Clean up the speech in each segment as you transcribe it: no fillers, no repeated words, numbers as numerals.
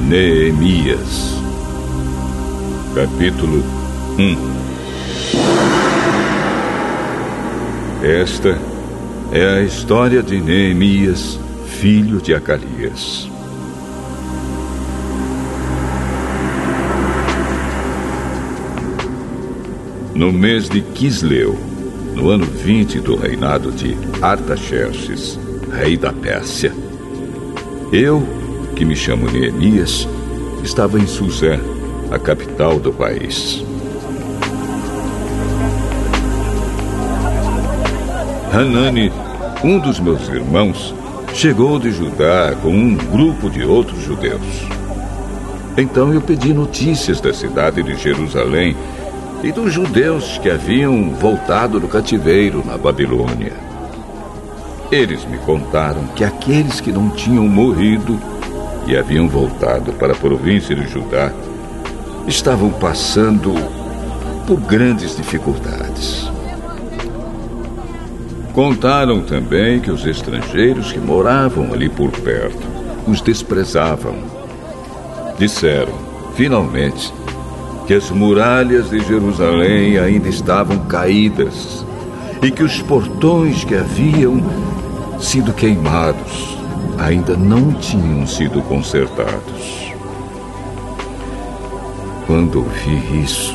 Neemias. Capítulo 1. Esta é a história de Neemias, filho de Acalias. No mês de Quisleu, no ano 20 do reinado de Artaxerxes, rei da Pérsia, eu, que me chamo Neemias, estava em Suzã, a capital do país. Hanani, um dos meus irmãos, chegou de Judá com um grupo de outros judeus. Então eu pedi notícias da cidade de Jerusalém e dos judeus que haviam voltado do cativeiro na Babilônia. Eles me contaram que aqueles que não tinham morrido e haviam voltado para a província de Judá estavam passando por grandes dificuldades. Contaram também que os estrangeiros que moravam ali por perto os desprezavam. Disseram, finalmente, que as muralhas de Jerusalém ainda estavam caídas e que os portões que haviam sido queimados ainda não tinham sido consertados. Quando ouvi isso,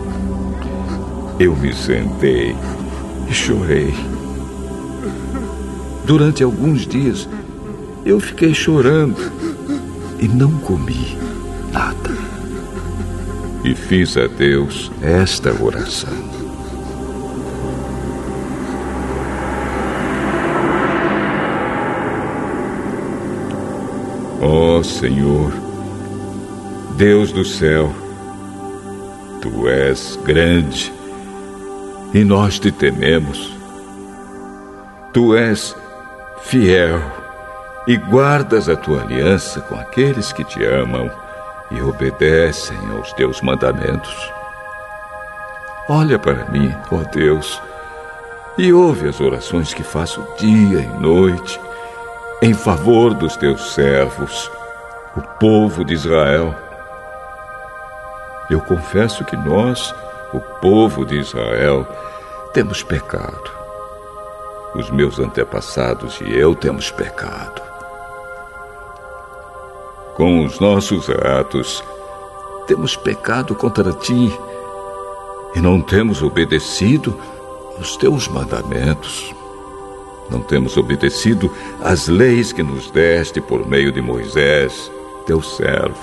eu me sentei e chorei. Durante alguns dias, eu fiquei chorando e não comi nada. E fiz a Deus esta oração: Ó Senhor, Deus do céu, Tu és grande e nós te tememos. Tu és fiel e guardas a Tua aliança com aqueles que Te amam e obedecem aos Teus mandamentos. Olha para mim, ó Deus, e ouve as orações que faço dia e noite em favor dos Teus servos, o povo de Israel. Eu confesso que nós, o povo de Israel, temos pecado. Os meus antepassados e eu temos pecado. Com os nossos atos, temos pecado contra Ti e não temos obedecido aos Teus mandamentos. Não temos obedecido às leis que nos deste por meio de Moisés, Teu servo.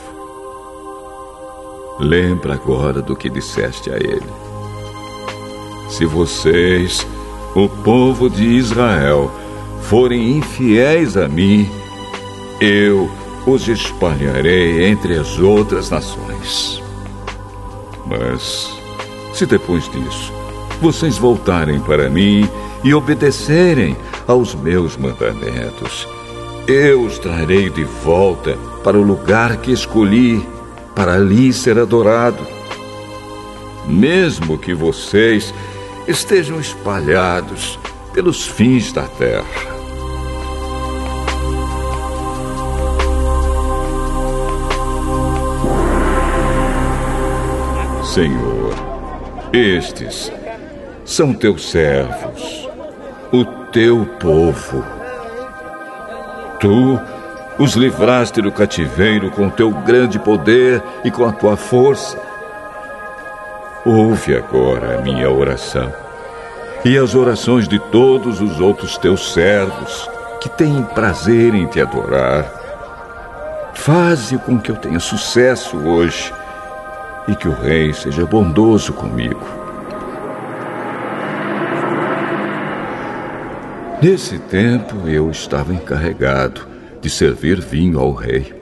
Lembra agora do que disseste a ele: se vocês, o povo de Israel, forem infiéis a mim, eu os espalharei entre as outras nações. Mas, se depois disso vocês voltarem para mim e obedecerem aos meus mandamentos, eu os trarei de volta para o lugar que escolhi, para ali ser adorado. Mesmo que vocês estejam espalhados pelos fins da terra. Senhor, estes são Teus servos, o Teu povo. Tu os livraste do cativeiro com Teu grande poder e com a Tua força. Ouve agora a minha oração e as orações de todos os outros Teus servos que têm prazer em Te adorar. Faze com que eu tenha sucesso hoje e que o Rei seja bondoso comigo. Nesse tempo, eu estava encarregado de servir vinho ao rei.